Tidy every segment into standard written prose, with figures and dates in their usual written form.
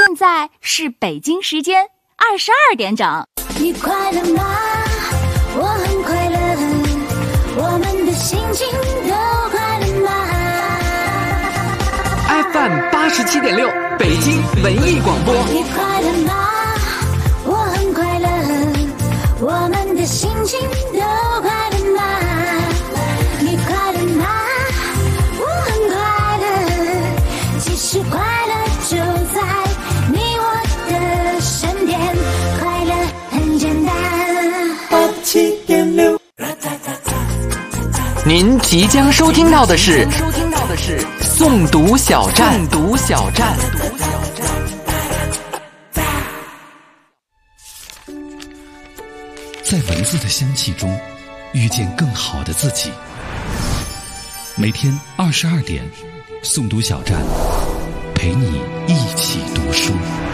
现在是北京时间22点整。 你快乐吗？我很快乐，我们的心情都快乐吗？ FM 87.6北京文艺广播。 你快乐吗？我很快乐，我们的心情都快乐吗？你快乐吗？我很快乐，其实快乐就在你我的身边，快乐很简单。87.6。 您即将收听到的是诵读小站。 在文字的香气中遇见更好的自己。每天22点，诵读小站陪你一起读书。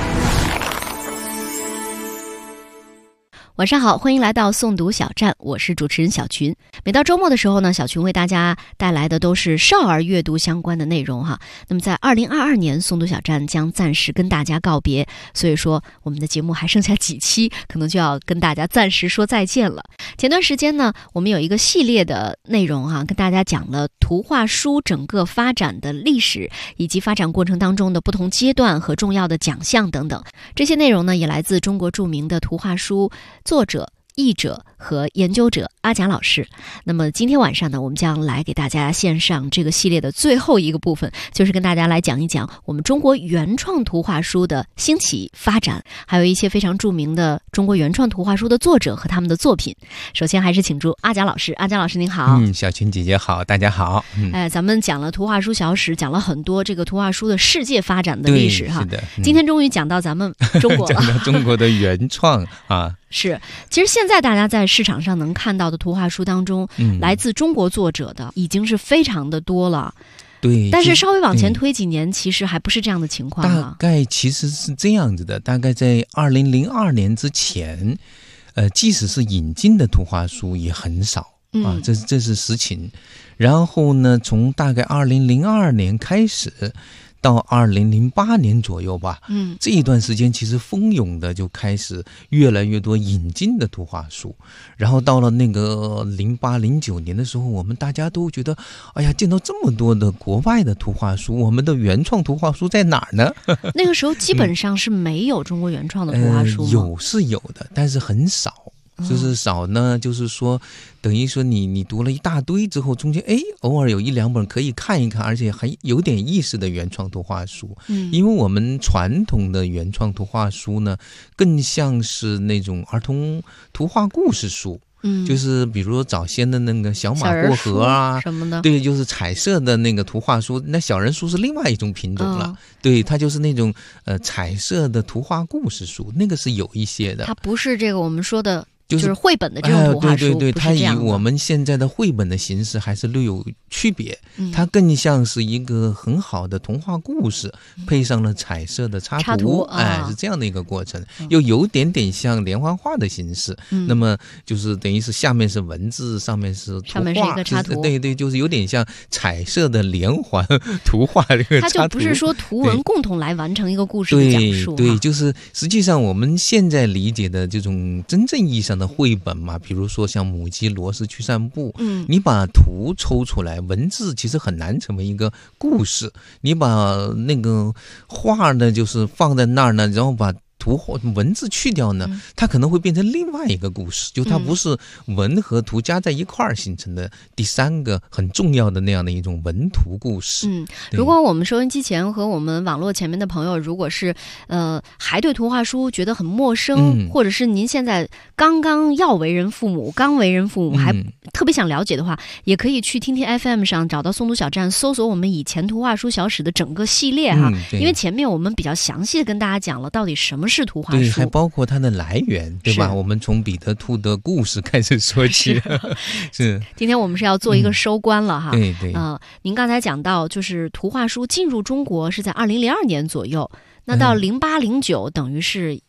晚上好，欢迎来到诵读小站，我是主持人小群。每到周末的时候呢，小群为大家带来的都是少儿阅读相关的内容哈。那么在2022年，诵读小站将暂时跟大家告别，所以说我们的节目还剩下几期，可能就要跟大家暂时说再见了。前段时间呢，我们有一个系列的内容哈，跟大家讲了图画书整个发展的历史，以及发展过程当中的不同阶段和重要的奖项等等。这些内容呢，也来自中国著名的图画书作者、译者和研究者阿贾老师。那么今天晚上呢，我们将来给大家献上这个系列的最后一个部分，就是跟大家来讲一讲我们中国原创图画书的兴起发展，还有一些非常著名的中国原创图画书的作者和他们的作品。首先还是请出阿贾老师。阿贾老师您好。 小群姐姐好，大家好。 咱们讲了图画书小史，讲了很多这个图画书的世界发展的历史哈。 是的。 今天终于讲到咱们中国了， 讲到中国的原创啊。 是，其实现在大家在市场上能看到的图画书当中，来自中国作者的已经是非常的多了。 对， 但是稍微往前推几年，其实还不是这样的情况啊。 大概其实是这样子的，大概在2002年之前，即使是引进的图画书也很少啊，这是实情。然后呢，从大概2002年开始，到2008年左右吧，这一段时间其实蜂拥的就开始越来越多引进的图画书，然后到了那个08、09年的时候，我们大家都觉得，哎呀，见到这么多的国外的图画书，我们的原创图画书在哪儿呢？ 那个时候基本上是没有中国原创的图画书吗？ 有是有的，但是很少。就是少呢，就是说等于说你读了一大堆之后，中间偶尔有一两本可以看一看，而且还有点意思的原创图画书。因为我们传统的原创图画书呢，更像是那种儿童图画故事书。就是比如说早先的那个小马过河啊什么的， 对，就是彩色的那个图画书。那小人书是另外一种品种了，对，它就是那种彩色的图画故事书，那个是有一些的。 它不是这个我们说的就是绘本的这种图画书， 对，它以我们现在的绘本的形式还是略有区别。它更像是一个很好的童话故事，配上了彩色的插图，是这样的一个过程，又有点点像连环画的形式。那么就是等于是下面是文字，上面是图画， 上面是一个插图， 对，就是有点像彩色的连环图画这个插图。 它就不是说图文共同来完成一个故事的讲述。 对，就是实际上我们现在理解的这种真正意义上的绘本嘛，比如说像母鸡罗斯去散步，你把图抽出来，文字其实很难成为一个故事。你把那个画呢，就是放在那儿呢，然后把文字去掉呢，它可能会变成另外一个故事，就它不是文和图加在一块儿形成的第三个很重要的那样的一种文图故事。 如果我们收音机前和我们网络前面的朋友，如果是还对图画书觉得很陌生，或者是您现在刚为人父母，还特别想了解的话，也可以去听听 FM 上找到诵读小站，搜索我们以前图画书小史的整个系列哈。因为前面我们比较详细的跟大家讲了到底什么是图画书， 对，还包括它的来源，对吧？我们从彼得兔的故事开始说起。是。今天我们是要做一个收官了哈。 对。 您刚才讲到，就是图画书进入中国是在2002年左右，那到08、09等于是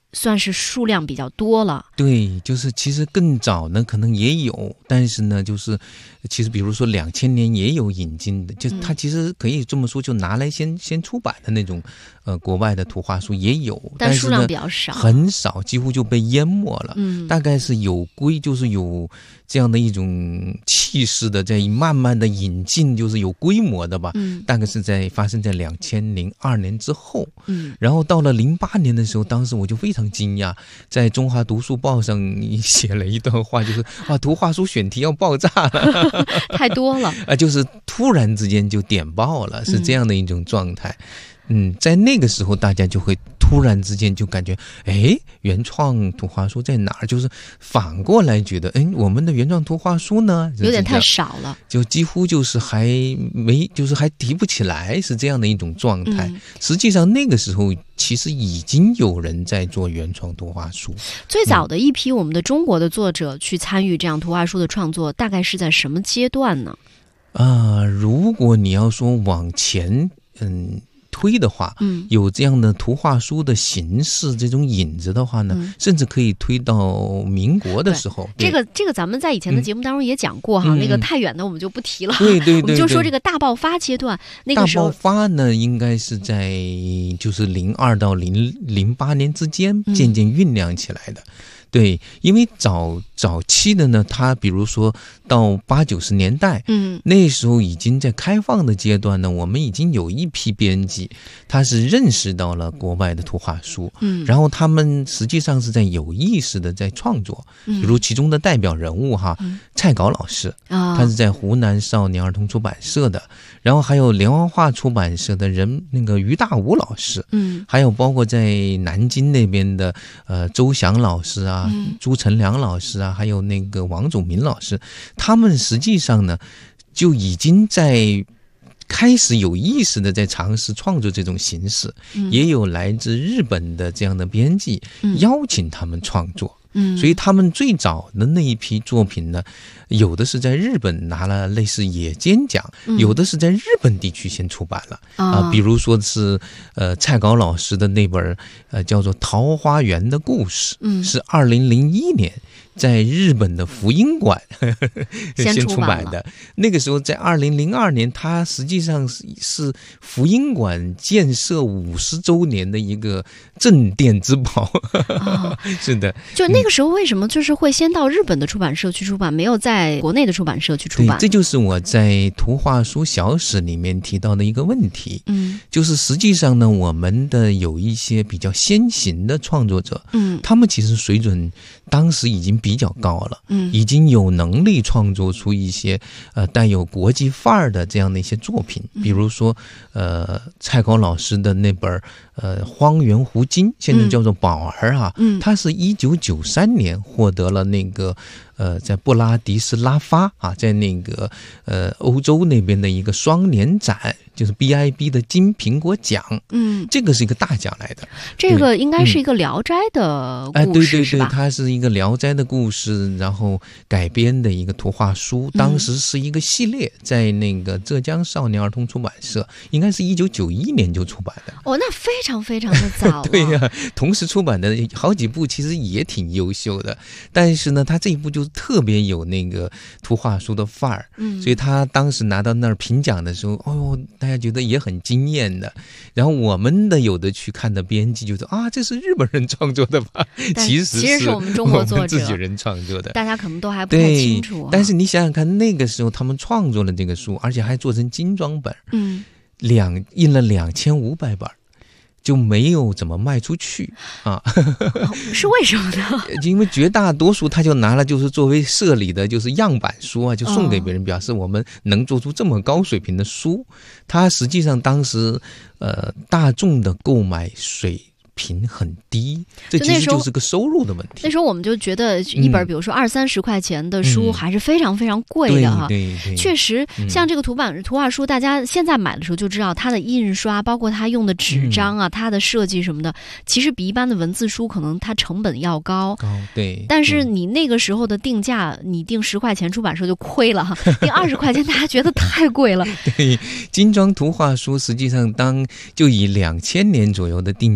算是数量比较多了。 对，就是其实更早呢可能也有，但是呢就是其实比如说2000年也有引进的，就它其实可以这么说，就拿来先出版的那种国外的图画书也有， 但数量是呢比较少， 很少，几乎就被淹没了。大概是就是有这样的一种气势的，在慢慢的引进，就是有规模的吧。大概是发生在2002年之后。然后到了08年的时候，当时我就非常惊讶，在中华读书报上写了一段话，就是图画书选题要爆炸了， 太多了就是突然之间就点爆了，是这样的一种状态。在那个时候大家就会突然之间就感觉，原创图画书在哪儿？就是反过来觉得，我们的原创图画书呢， 有点太少了， 就几乎就是还提不起来，是这样的一种状态。实际上那个时候其实已经有人在做原创图画书。 最早的一批我们的中国的作者去参与这样图画书的创作，大概是在什么阶段呢？ 如果你要说往前推的话，有这样的图画书的形式，这种影子的话呢，甚至可以推到民国的时候。 这个咱们在以前的节目当中也讲过哈，那个太远的我们就不提了。 对， 我们就说这个大爆发阶段，那个时候大爆发呢，应该是在就是02到08年之间渐渐酝酿起来的。对，因为早期的呢，它比如说到80、90年代，那时候已经在开放的阶段呢，我们已经有一批编辑，他是认识到了国外的图画书，然后他们实际上是在有意识的在创作，比如其中的代表人物蔡皋老师，他是在湖南少年儿童出版社的，然后还有连环画出版社的那个于大武老师，还有包括在南京那边的周翔老师啊。朱成良老师啊，还有那个王祖民老师，他们实际上呢就已经在开始有意识的在尝试创作这种形式，也有来自日本的这样的编辑邀请他们创作。所以他们最早的那一批作品呢，有的是在日本拿了类似野间奖，有的是在日本地区先出版了比如说是蔡皋老师的那本叫做《桃花源的故事》，是2001年在日本的福音馆先出版的。那个时候在2002年，它实际上是福音馆建设50周年的一个镇店之宝。是的， 就那个时候为什么就是会先到日本的出版社去出版，没有在国内的出版社去出版？ 这就是我在图画书小史里面提到的一个问题。就是实际上呢，我们的有一些比较先行的创作者，他们其实水准当时已经比较高了，已经有能力创作出一些带有国际范儿的这样的一些作品，比如说蔡皋老师的那本荒原狐精，现在叫做宝儿它是1993年获得了那个在布拉迪斯拉发在那个欧洲那边的一个双年展，就是 BIB 的金苹果奖。这个是一个大奖来的。 这个应该是一个聊斋的故事， 对，它是一个聊斋的故事，然后改编的一个图画书，当时是一个系列，在那个浙江少年儿童出版社，应该是1991年就出版的。 那非常非常的早。 对呀，同时出版的好几部其实也挺优秀的，但是呢，他这一部就特别有那个图画书的范儿，所以他当时拿到那儿评奖的时候，大家觉得也很惊艳的。然后我们的有的去看的编辑就说这是日本人创作的吧？其实是我们中国作者自己人创作的， 大家可能都还不太清楚。 但是你想想看，那个时候他们创作了这个书，而且还做成精装本，印了2500本。就没有怎么卖出去是为什么呢？ 因为绝大多数他就拿了就是作为社里的就是样板书就送给别人，表示我们能做出这么高水平的书。他实际上当时大众的购买水平很低，这其实就是个收入的问题。 那时候我们就觉得一本比如说20-30块钱的书还是非常非常贵的对， 确实像这个图画书，大家现在买的时候就知道它的印刷，包括它用的纸张它的设计什么的，其实比一般的文字书可能它成本要高。 对， 但是你那个时候的定价，你定10块钱，出版社就亏了定20块钱大家觉得太贵了。 对，精装图画书实际上就以2000年左右的定价来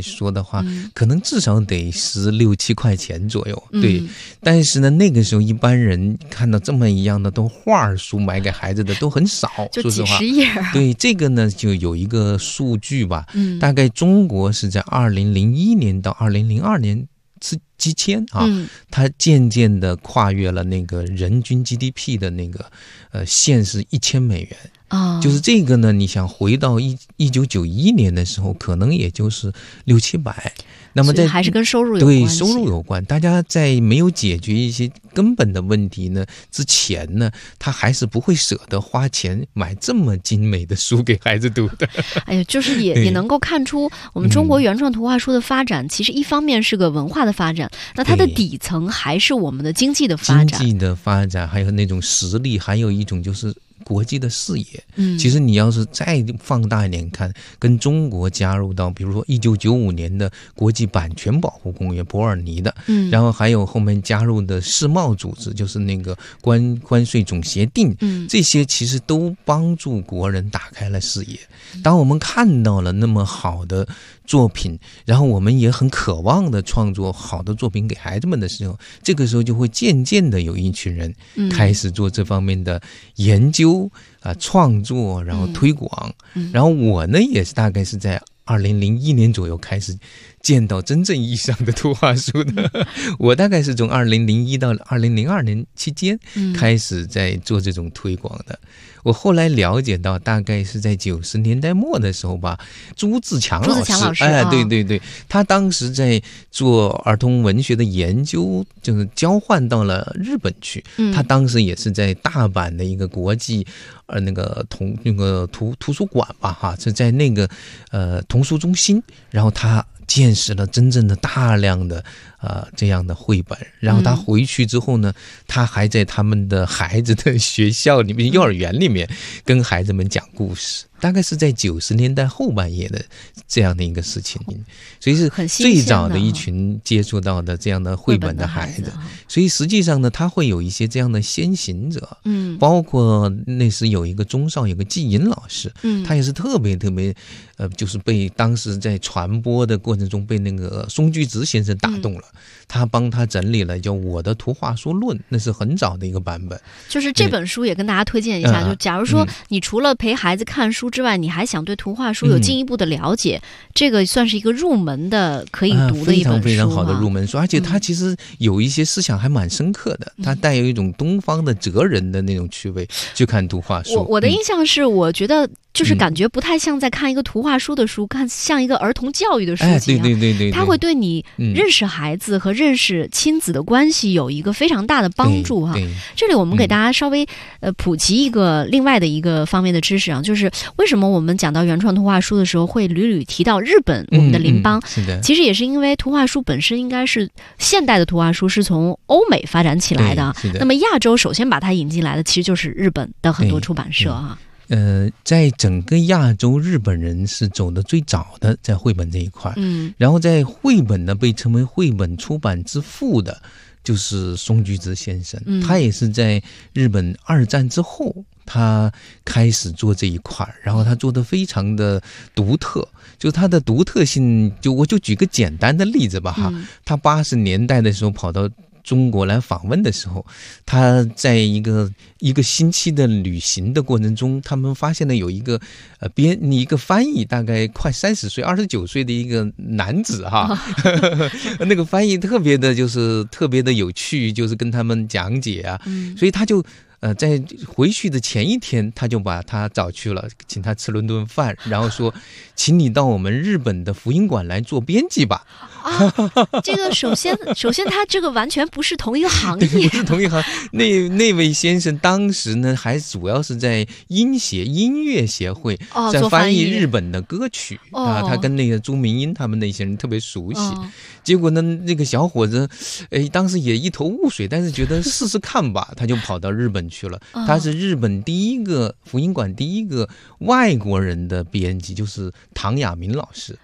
说的话，可能至少得16、17块钱左右。对，但是呢，那个时候一般人看到这么一样的都画书买给孩子的都很少， 就说实话。 几十页。 对，这个呢就有一个数据吧，大概中国是在2001年到2002年之间啊，它渐渐的跨越了那个人均 GDP 的那个线是$1000啊，就是这个呢，你想回到1991年的时候，可能也就是600、700。那么在还是跟收入有关系， 对，收入有关。大家在没有解决一些根本的问题呢之前呢，他还是不会舍得花钱买这么精美的书给孩子读的。 哎呀，就是也能够看出我们中国原创图画书的发展，其实一方面是个文化的发展，那它的底层还是我们的经济的发展， 经济的发展，还有那种实力，还有一种就是国际的视野。其实你要是再放大一点看，跟中国加入到比如说1995年的国际版权保护公约伯尔尼的，然后还有后面加入的世贸组织，就是那个关税总协定，这些其实都帮助国人打开了视野。当我们看到了那么好的作品，然后我们也很渴望的创作好的作品给孩子们的时候，这个时候就会渐渐的有一群人开始做这方面的研究创作，然后推广。然后我呢也是大概是在2001年左右开始见到真正意义上的图画书的。我大概是从2001到2002年期间开始在做这种推广的。我后来了解到，大概是在90年代末的时候吧，朱自强老师，对对对，他当时在做儿童文学的研究，就是交换到了日本去。他当时也是在大阪的一个国际那个图书馆吧，哈，是在那个童书中心，然后他见识了真正的大量的这样的绘本。然后他回去之后呢，他还在他们的孩子的学校里面、幼儿园里面跟孩子们讲故事。大概是在90年代后半叶的这样的一个事情，所以是最早的一群接触到的这样的绘本的孩子。所以实际上呢，他会有一些这样的先行者，包括那时有一个中少有个季银老师，他也是特别就是被当时在传播的过程中被那个松居直先生打动了，他帮他整理了叫《我的图画书论》，那是很早的一个版本。 就是这本书也跟大家推荐一下，就假如说你除了陪孩子看书之外，你还想对图画书有进一步的了解，这个算是一个入门的可以读的一本书， 非常非常好的入门书。而且它其实有一些思想还蛮深刻的，它带有一种东方的哲人的那种趣味去看图画书。 我的印象是，我觉得就是感觉不太像在看一个图画书的书，看像一个儿童教育的书籍。 对， 它会对你认识孩子和认识亲子的关系有一个非常大的帮助哈。这里我们给大家稍微普及一个另外的一个方面的知识啊，就是为什么我们讲到原创图画书的时候会屡屡提到日本，我们的邻邦。 是的， 其实也是因为图画书本身应该是现代的图画书是从欧美发展起来的，那么亚洲首先把它引进来的其实就是日本的很多出版社啊。 在整个亚洲，日本人是走的最早的，在绘本这一块。然后在绘本呢，被称为绘本出版之父的，就是松居直先生。他也是在日本2战之后，他开始做这一块，然后他做的非常的独特。就他的独特性，我就举个简单的例子吧哈。他80年代的时候跑到中国来访问的时候，他在一个星期的旅行的过程中，他们发现了有一个一个翻译，大概快30岁29岁的一个男子哈，那个翻译特别的有趣，就是跟他们讲解啊，所以他就在回去的前一天，他就把他找去了，请他吃了顿饭，然后说，请你到我们日本的福音馆来做编辑吧。 这个首先他这个完全不是同一个行业， 不是同一行。那位先生当时呢，还主要是在音乐协会，在翻译日本的歌曲他跟那个朱明英他们那些人特别熟悉。结果呢，那个小伙子，当时也一头雾水，但是觉得试试看吧，他就跑到日本去了。他是日本福音馆第一个外国人的编辑，就是唐亚明老师。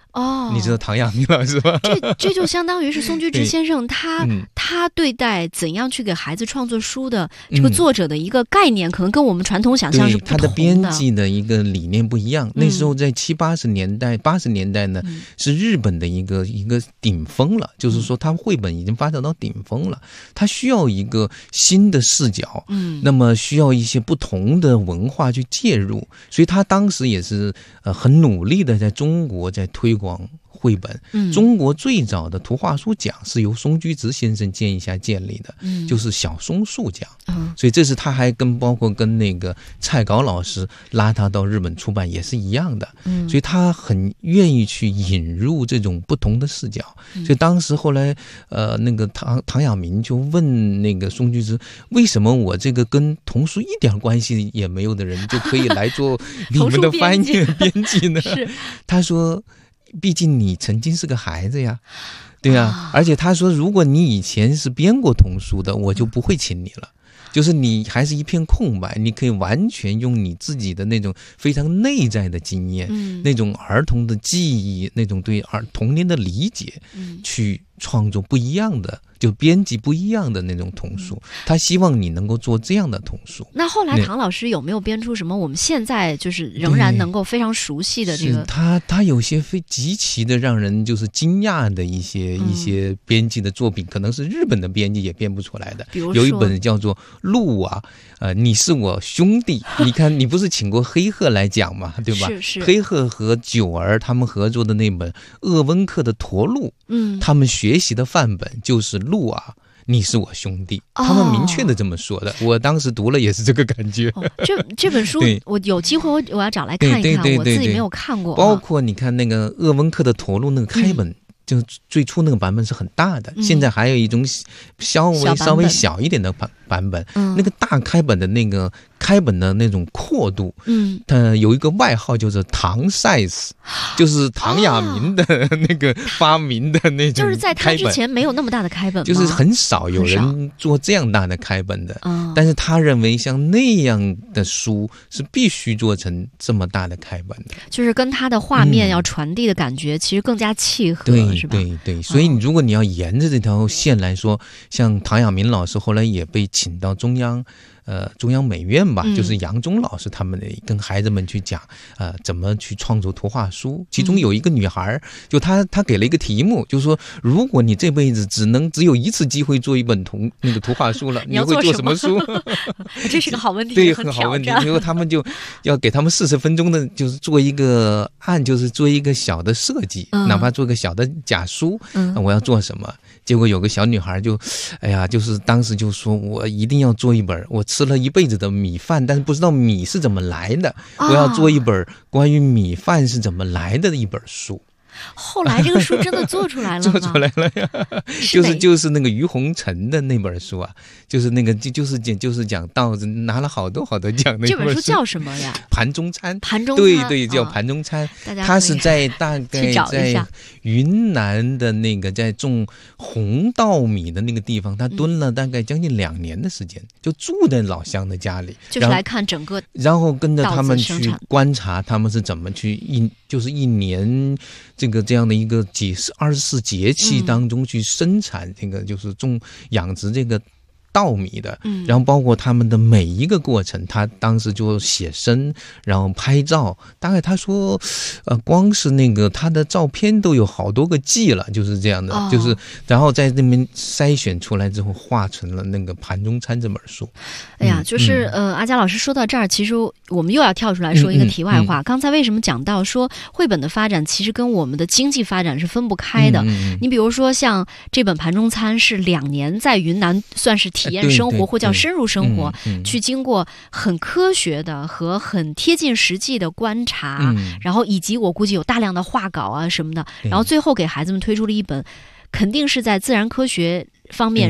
哦， 你知道唐亚明老师吧？ 这就相当于是宋居直先生他对待怎样去给孩子创作书的这个作者的一个概念，可能跟我们传统想象是不同的。 他的编辑的一个理念不一样。那时候在80年代呢，是日本的一个顶峰了，就是说他绘本已经发展到顶峰了，他需要一个新的视角，那么需要一些不同的文化去介入，所以他当时也是很努力的在中国在推广绘本。中国最早的图画书奖是由松居直先生建立的，就是小松树奖。所以这是他还包括跟那个蔡稿老师拉他到日本出版也是一样的。所以他很愿意去引入这种不同的视角。所以当时后来那个唐亚明就问那个松居直，为什么我这个跟童书一点关系也没有的人就可以来做你们的翻译编辑呢？他说毕竟你曾经是个孩子呀，对啊，而且他说如果你以前是编过童书的，我就不会请你了，就是你还是一片空白，你可以完全用你自己的那种非常内在的经验，那种儿童的记忆，那种对童年的理解，去创作不一样的，就编辑不一样的那种童书。他希望你能够做这样的童书。 那后来唐老师有没有编出什么我们现在就是仍然能够非常熟悉的这个？ 他有些极其的让人就是惊讶的一些编辑的作品，可能是日本的编辑也编不出来的。 比如说有一本叫做《鹿啊》，你是我兄弟。你看，你不是请过黑鹤来讲嘛，对吧？ 是黑鹤和九儿他们合作的那本鄂温克的驼鹿，他们学习的范本就是《鹿啊，你是我兄弟》，他们明确的这么说的。我当时读了也是这个感觉。 这本书我有机会我要找来看一看，我自己没有看过。 包括你看那个鄂温克的驼鹿那个开本。就最初那个版本是很大的，现在还有一种稍微小一点的版本，那个大开本的那个开本的那种阔度，它有一个外号就是唐 size， 就是唐亚明的那个发明的那种开本， 就是在他之前没有那么大的开本吗？ 就是很少有人做这样大的开本的，但是他认为像那样的书是必须做成这么大的开本的， 就是跟他的画面要传递的感觉其实更加契合，是吧？ 对，所以如果你要沿着这条线来说，像唐亚明老师后来也被请到中央美院吧，就是杨忠老师他们跟孩子们去讲怎么去创作图画书。其中有一个女孩，就她给了一个题目，就是说如果你这辈子只有一次机会做一本那个图画书了，你会做什么书？ 这是个好问题， 对，很好问题。然后他们就要给他们40分钟的，就是做一个就是做一个小的设计，哪怕做个小的假书，我要做什么？结果有个小女孩就是当时就说，我一定要做一本我吃了一辈子的米饭，但是不知道米是怎么来的，我要做一本关于米饭是怎么来的一本书。 后来这个书真的做出来了吗？ 做出来了呀，就是那个于洪尘的那本书啊，就是那个就是讲道子，拿了好多奖的。 这本书叫什么呀？ 盘中餐。对，叫盘中餐。他是在大概在云南的那个在种红稻米的那个地方，他蹲了大概将近2年的时间，就住在老乡的家里， 就是来看整个， 然后跟着他们去观察他们是怎么去就是一年这样的一个24节气当中去生产这个就是养殖这个稻米的，然后包括他们的每一个过程，他当时就写生，然后拍照，大概他说光是那个他的照片都有好多个 G 了，就是这样的，就是然后在那边筛选出来之后画成了那个盘中餐这本书。 哎呀，就是阿佳老师说到这儿，其实我们又要跳出来说一个题外话。刚才为什么讲到说绘本的发展其实跟我们的经济发展是分不开的？你比如说像这本盘中餐是2年在云南算是体验生活或叫深入生活，去经过很科学的和很贴近实际的观察，然后以及我估计有大量的画稿啊什么的，然后最后给孩子们推出了一本肯定是在自然科学方面是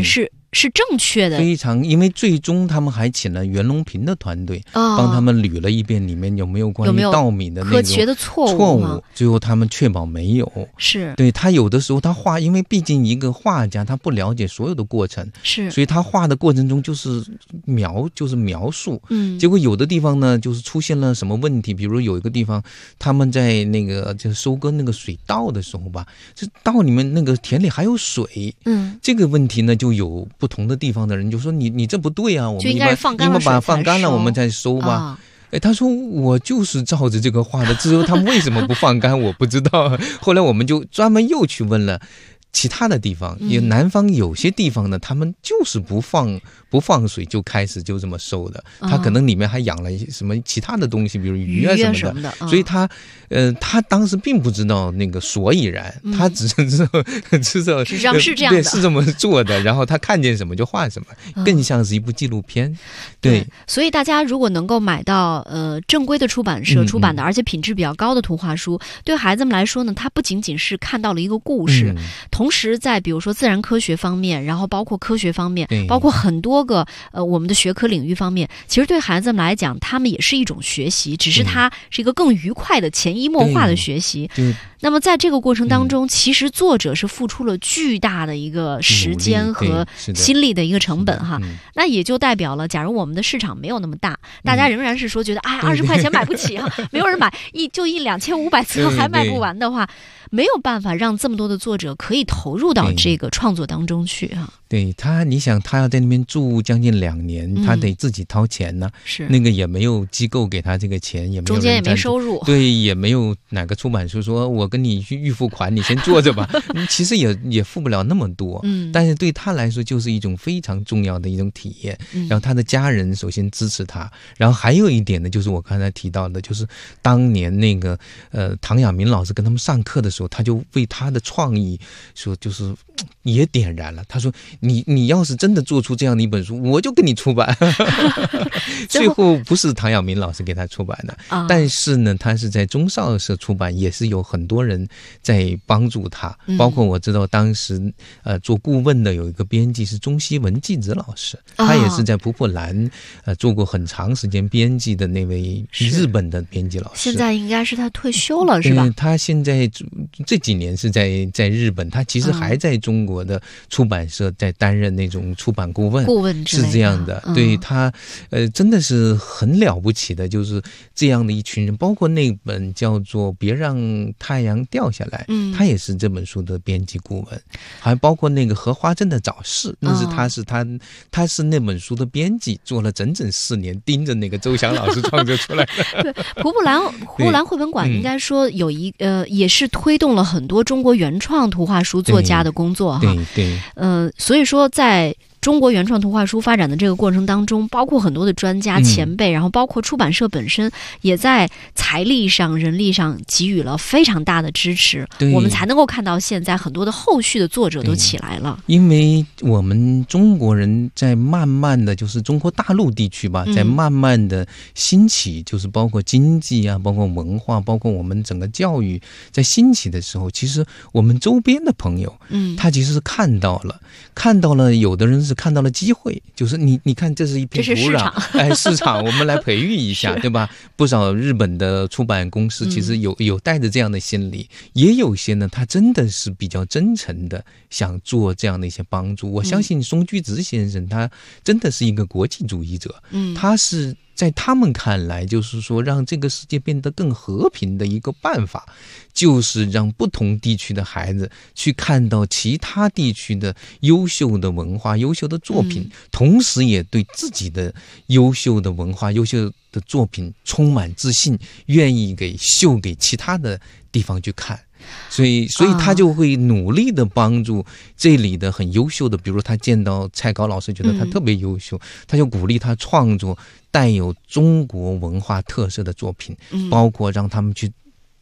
是正确的， 非常，因为最终他们还请了袁隆平的团队，帮他们捋了一遍里面有没有关于稻米的那种科学的错误， 最后他们确保没有。 是对他有的时候他画，因为毕竟一个画家他不了解所有的过程， 是， 所以他画的过程中就是描述，结果有的地方呢就是出现了什么问题，比如有一个地方他们在那个就是收割那个水稻的时候吧，这稻里面那个田里还有水，这个问题呢就有不同的地方的人就说你这不对啊，我们就应该是放干了把它放干了我们再收吧。他说我就是照着这个画的，至于他们为什么不放干我不知道。后来我们就专门又去问了其他的地方，因为南方有些地方呢，他们就是不放水就开始就这么收的，他可能里面还养了什么其他的东西，比如鱼啊什么的，所以他当时并不知道那个所以然，他只知道是这样的， 是这么做的，然后他看见什么就画什么，更像是一部纪录片。对， 所以大家如果能够买到正规的出版社出版的，而且品质比较高的图画书，对孩子们来说呢，他不仅仅是看到了一个故事，同时在比如说自然科学方面，然后包括科学方面，包括很多个我们的学科领域方面，其实对孩子们来讲，他们也是一种学习，只是它是一个更愉快的潜移默化的学习。那么在这个过程当中，其实作者是付出了巨大的一个时间和心力的一个成本哈。那也就代表了，假如我们的市场没有那么大，大家仍然是说觉得20块钱买不起哈，没有人买，就2500册还卖不完的话，没有办法让这么多的作者可以投入到这个创作当中去哈。 对他，你想他要在那边住将近2年，他得自己掏钱呢， 是那个也没有机构给他这个钱，也没有中间也没收入， 对，也没有哪个出版社说我跟你去预付款，你先做着吧。其实也付不了那么多，但是对他来说就是一种非常重要的一种体验。然后他的家人首先支持他，然后还有一点呢，就是我刚才提到的，就是当年那个唐亚明老师跟他们上课的时候，他就为他的创意说就是也点燃了。他说你要是真的做出这样的一本书，我就跟你出版。最后不是唐亚明老师给他出版的，但是呢，他是在中少社出版，也是有很多人在帮助他，包括我知道当时做顾问的有一个编辑是中西文纪子老师，他也是在普普兰做过很长时间编辑的那位日本的编辑老师。 现在应该是他退休了是吧？ 他现在这几年是在日本，他其实还在中国的出版社在担任那种出版顾问是这样的。对，他真的是很了不起的，就是这样的一群人，包括那本叫做《别让太阳掉下来》，他也是这本书的编辑顾问，还包括那个荷花镇的早市，那是他是那本书的编辑，做了整整4年，盯着那个周翔老师创作出来的。 对，普普兰绘本馆应该说有也是推动了很多中国原创图画书作家的工作哈。 对， 所以说在中国原创图画书发展的这个过程当中，包括很多的专家前辈，然后包括出版社本身也在财力上人力上给予了非常大的支持，我们才能够看到现在很多的后续的作者都起来了。 因为我们中国人在慢慢的就是中国大陆地区吧，在慢慢的兴起，就是包括经济啊，包括文化，包括我们整个教育在兴起的时候，其实我们周边的朋友他其实是看到了，有的人是看到了机会，就是你看这是一片土壤，市场我们来培育一下，对吧？不少日本的出版公司其实有带着这样的心理，也有些呢他真的是比较真诚的想做这样的一些帮助。我相信松居直先生他真的是一个国际主义者，他是在他们看来，就是说让这个世界变得更和平的一个办法，就是让不同地区的孩子去看到其他地区的优秀的文化、优秀的作品，同时也对自己的优秀的文化、优秀的作品充满自信，愿意秀给其他的地方去看。所以他就会努力的帮助这里的很优秀的，比如他见到蔡高老师觉得他特别优秀，他就鼓励他创作带有中国文化特色的作品，包括让他们去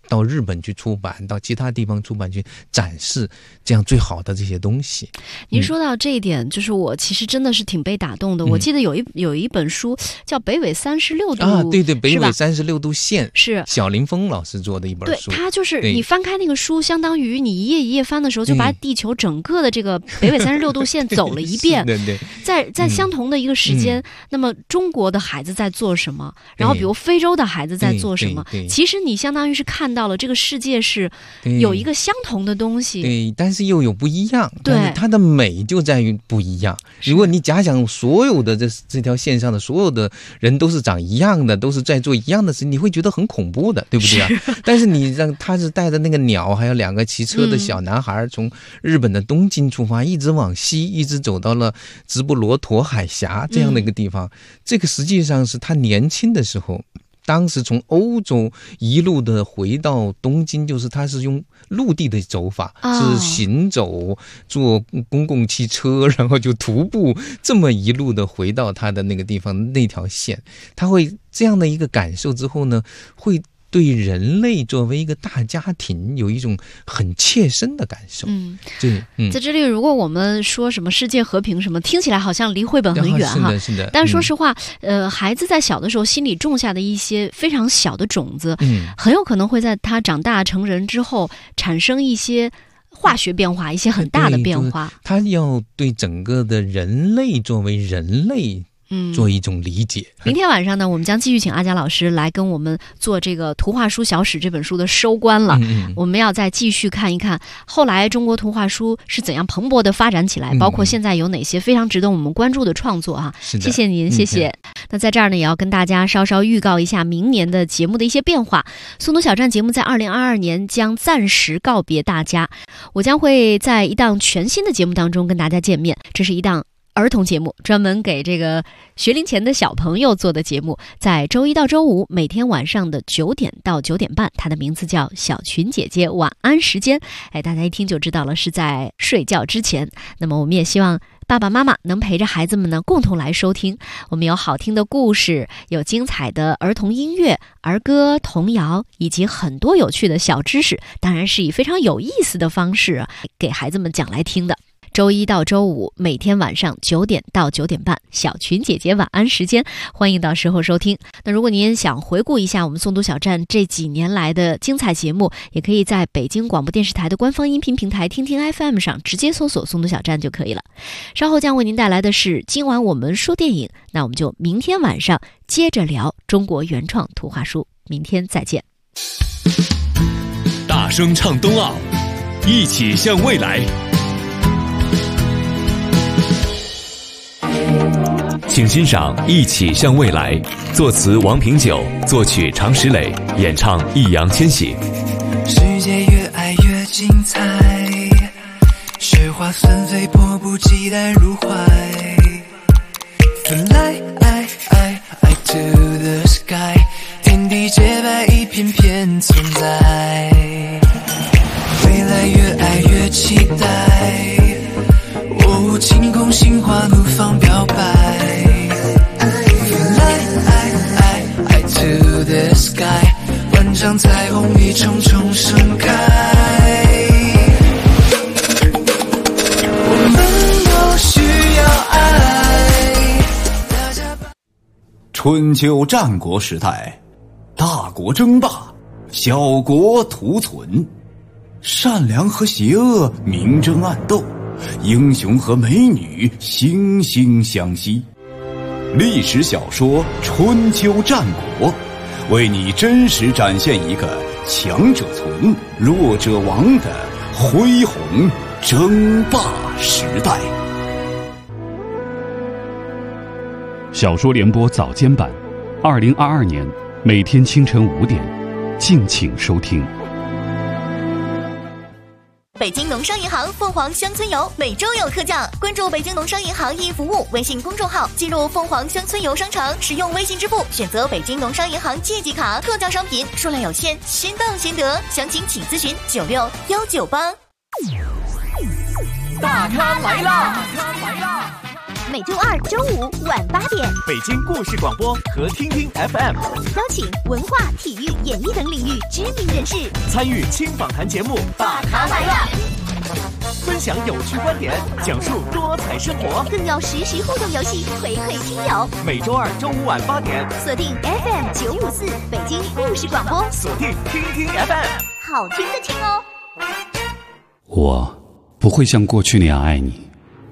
到日本去出版，到其他地方出版去展示这样最好的这些东西。 您说到这一点，就是我其实真的是挺被打动的。我记得有一本书叫《北纬36度》 啊，对对，北纬36度线是小林峰老师做的一本书。 对，它就是你翻开那个书，相当于你一页一页翻的时候，就把地球整个的这个北纬36度线走了一遍。 对对， 在相同的一个时间，那么中国的孩子在做什么？然后比如非洲的孩子在做什么？其实你相当于是看到了这个世界是有一个相同的东西， 对，但是又有不一样。 对， 但是它的美就在于不一样。如果你假想所有的这条线上的所有的人都是长一样的，都是在做一样的事，你会觉得很恐怖的，对不对啊？但是你让他是带着那个鸟，还有2个骑车的小男孩，从日本的东京出发，一直往西，一直走到了直布罗陀海峡这样的一个地方。这个实际上是他年轻的时候，当时从欧洲一路的回到东京，就是他是用陆地的走法，是行走，坐公共汽车，然后就徒步这么一路的回到他的那个地方那条线。他会这样的一个感受之后呢，会对人类作为一个大家庭有一种很切身的感受。在这里如果我们说什么世界和平什么，听起来好像离绘本很远哈。是的。但说实话，孩子在小的时候心里种下的一些非常小的种子，很有可能会在他长大成人之后产生一些化学变化，一些很大的变化。他要对整个的人类作为人类做一种理解。明天晚上呢，我们将继续请阿佳老师来跟我们做这个图画书小史这本书的收官了。我们要再继续看一看后来中国图画书是怎样蓬勃的发展起来，包括现在有哪些非常值得我们关注的创作哈。谢谢您，谢谢。那在这儿呢，也要跟大家稍稍预告一下明年的节目的一些变化。诵读小站节目在2022年将暂时告别大家，我将会在一档全新的节目当中跟大家见面。这是一档儿童节目，专门给这个学龄前的小朋友做的节目，在周一到周五每天晚上的9点到9点半，它的名字叫小群姐姐晚安时间。大家一听就知道了，是在睡觉之前。那么我们也希望爸爸妈妈能陪着孩子们呢共同来收听。我们有好听的故事，有精彩的儿童音乐、儿歌、童谣，以及很多有趣的小知识，当然是以非常有意思的方式给孩子们讲来听的。周一到周五每天晚上9点到9点半，小群姐姐晚安时间，欢迎到时候收听。那如果您想回顾一下我们诵读小站这几年来的精彩节目，也可以在北京广播电视台的官方音频平台听听 FM 上直接搜索诵读小站就可以了。稍后将为您带来的是今晚我们说电影，那我们就明天晚上接着聊中国原创图画书，明天再见。 大声唱冬奥，一起向未来。请欣赏《一起向未来》，作词王平久，作曲常石磊，演唱易烊千玺。 世界越爱越精彩，雪花纷飞，迫不及待入怀。Fly to the sky， 天地洁白，一片片存在。未来越爱越期待，晴空心花怒放表白。Fly to the sky， 万丈彩虹一重重盛开。我们都需要爱。 春秋战国时代，大国争霸，小国图存，善良和邪恶明争暗斗，英雄和美女惺惺相惜。历史小说《春秋战国》，为你真实展现一个强者存，弱者亡的恢宏争霸时代。 小说联播早间版，2022年每天清晨5点，敬请收听。 北京农商银行凤凰乡村游每周有特价，关注北京农商银行一服务微信公众号，进入凤凰乡村游商城，使用微信支付，选择北京农商银行借记卡，特价商品数量有限，先到先得，详情请咨询96-198。 大咖来啦！ 每周二、周五晚8点， 北京故事广播和听听 FM 邀请文化、体育、演艺等领域知名人士参与轻访谈节目《 把它来了》， 分享有趣观点，讲述多彩生活， 更要实时互动游戏回馈听友。 每周二、周五晚8点， 锁定 FM 954北京故事广播， 锁定听听 FM， 好听的听哦。 我不会像过去那样爱你。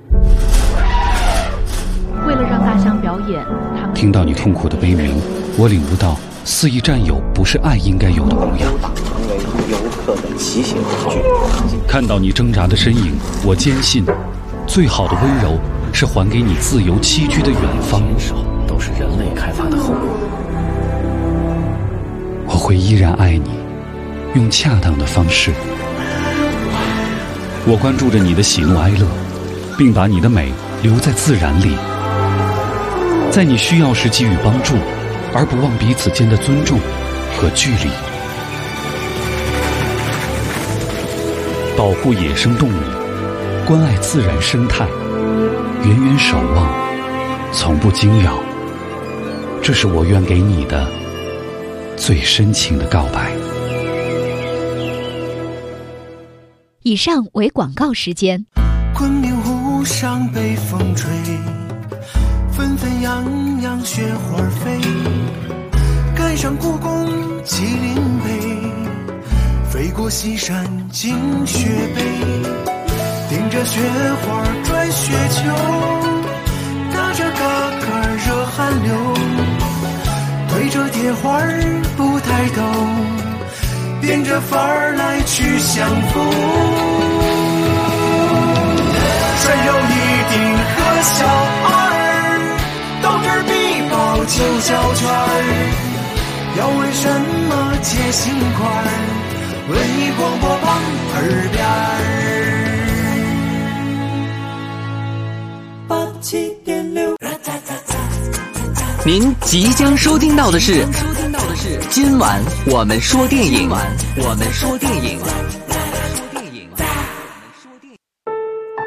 为了让大象表演，他们听到你痛苦的悲鸣，我领悟到肆意占有不是爱应该有的模样。 成为游客的骑行道具。 看到你挣扎的身影，我坚信，最好的温柔是还给你自由栖居的远方。 都是人类开发的后果。 我会依然爱你，用恰当的方式。我关注着你的喜怒哀乐，并把你的美留在自然里，在你需要时给予帮助，而不忘彼此间的尊重和距离。保护野生动物，关爱自然生态，远远守望，从不惊扰。这是我愿给你的最深情的告白。 以上为广告时间。 昆明湖上北风吹，纷纷扬扬雪花飞，赶上故宫麒麟碑，飞过西山惊雪碑，顶着雪花转雪球，打着嘎嘎热汗流，推着铁环不抬头，变着法儿来去相逢。山有一定和小二，豆汁必包就小圈儿，要为什么切心块儿？文艺广播旁耳边儿87.6。 您即将收听到的是今晚我们说电影。